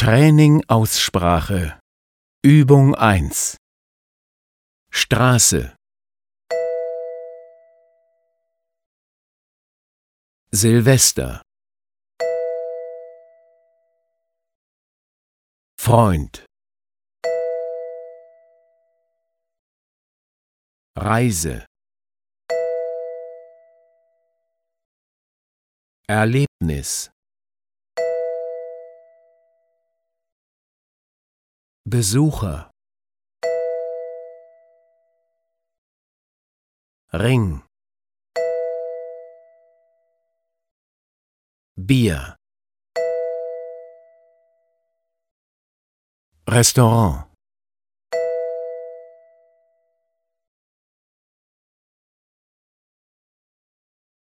Training Aussprache Übung 1 Straße Silvester Freund Reise Erlebnis Besucher Ring Bier Restaurant